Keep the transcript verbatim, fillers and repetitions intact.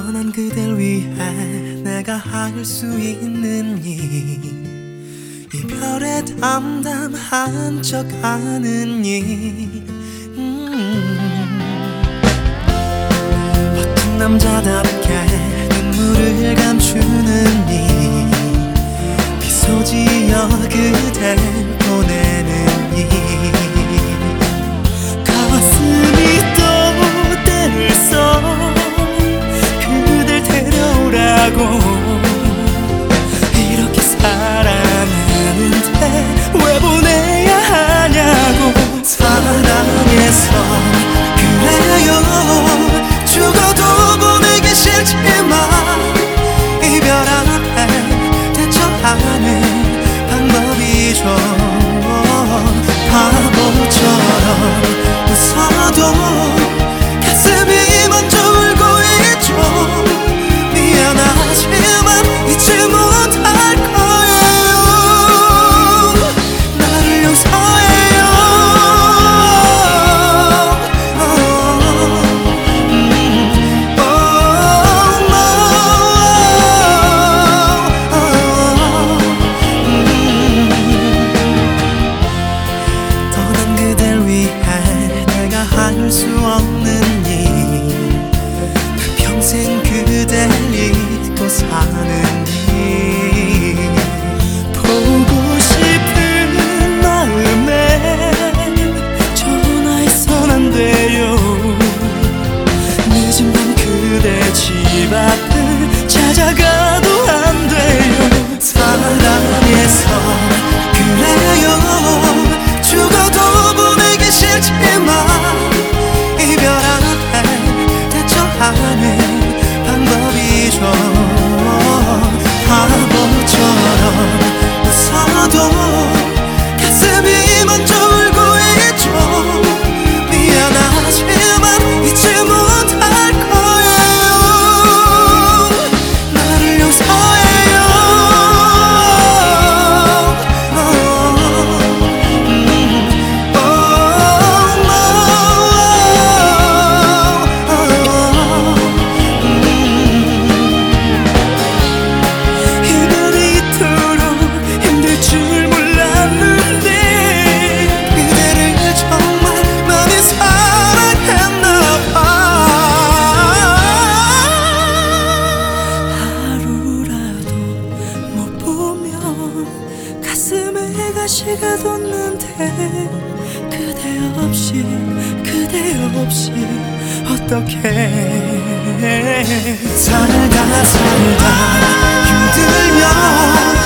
떠난 그댈 위해 내가 할 수 있는 일, 이별에 담담한 척 하는 일. 음. 어떤 남자답게 눈물을 감추는 일, 미소 지어 그댈 보내는 일. 가슴이 또 때렸어 그댈 데려오라고. 이렇게 사랑하는데 왜 보내야 하냐고. 사랑해서 그래요. 죽어도 보내기 싫지만 이별 앞에 대처하는 방법이죠. 바보처럼 웃어도 가슴이 먼저 울고 있죠. 미안하지만 잊지 못할 거예요. 나를 용서해요. 떠난 그댈 위해 내가 할 수 없는 일, 평생 그댈 잊고 사는 일. 보고 싶은 마음에 전화해선 안 돼요. 늦은 밤 그대 집 앞을 찾아가도 안 돼요. 사랑해서 그래요. 죽어도 보내기 싫지만 이별 앞에 대처하는 방법이죠. 바보처럼 웃어도 가슴이 먼저 울고 있죠. 미안하지만 잊지 못할 거예요. 나를 용서해요. 가슴에 가시가 돋는데 그대 없이 그대 없이 어떡해. 살다 살다 힘들면